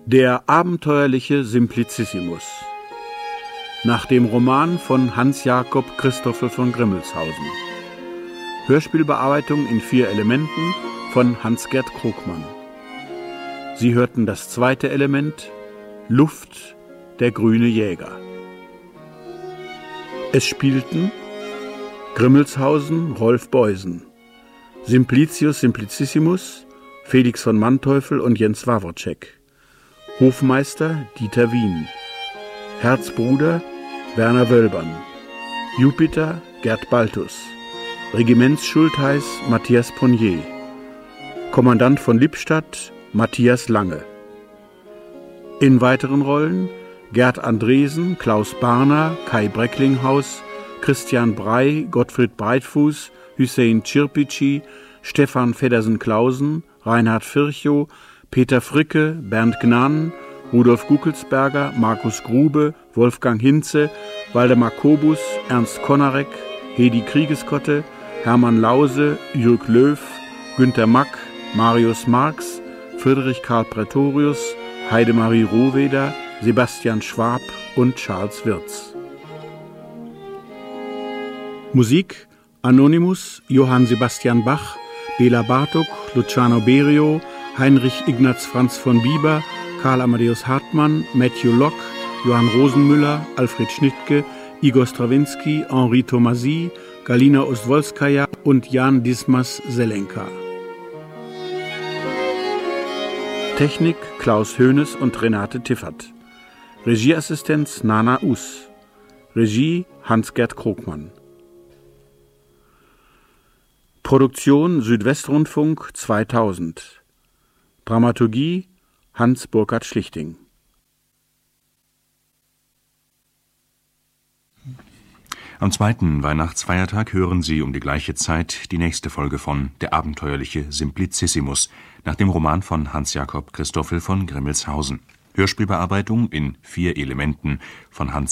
Der abenteuerliche Simplicissimus. Nach dem Roman von Hans Jakob Christoffel von Grimmelshausen. Hörspielbearbeitung in 4 Elementen von Hans-Gert Krogmann. Sie hörten das 2. Element, Luft, der grüne Jäger. Es spielten Grimmelshausen, Rolf Beusen, Simplicius Simplicissimus, Felix von Manteuffel und Jens Wawrcek, Hofmeister Dieter Wien, Herzbruder Werner Wölbern, Jupiter Gerd Baltus, Regimentsschultheiß Matthias Ponnier, Kommandant von Lippstadt Matthias Lange. In weiteren Rollen Gerd Andresen, Klaus Barner, Kai Brecklinghaus, Christian Brey, Gottfried Breitfuß, Hüseyin Çirpici, Stefan Feddersen-Clausen, Reinhard Virchow, Peter Fricke, Bernd Gnan, Rudolf Guckelsberger, Markus Grube, Wolfgang Hinze, Waldemar Kobus, Ernst Konarek, Hedi Kriegeskotte, Hermann Lause, Jürg Löw, Günter Mack, Marius Marx, Friedrich Karl Pretorius, Heidemarie Rohweder, Sebastian Schwab und Charles Wirz. Musik Anonymous, Johann Sebastian Bach, Bela Bartok, Luciano Berio, Heinrich Ignaz Franz von Bieber, Karl Amadeus Hartmann, Matthew Locke, Johann Rosenmüller, Alfred Schnittke, Igor Strawinski, Henri Tomasi, Galina Ostwolskaja und Jan Dismas Selenka. Technik Klaus Hoeneß und Renate Tiffert. Regieassistenz Nana Us. Regie Hans-Gert Krogmann. Produktion Südwestrundfunk 2000. Dramaturgie Hans Burkhard Schlichting. Am 2. Weihnachtsfeiertag hören Sie um die gleiche Zeit die nächste Folge von Der abenteuerliche Simplicissimus nach dem Roman von Hans Jakob Christoffel von Grimmelshausen. Hörspielbearbeitung in 4 Elementen von Hans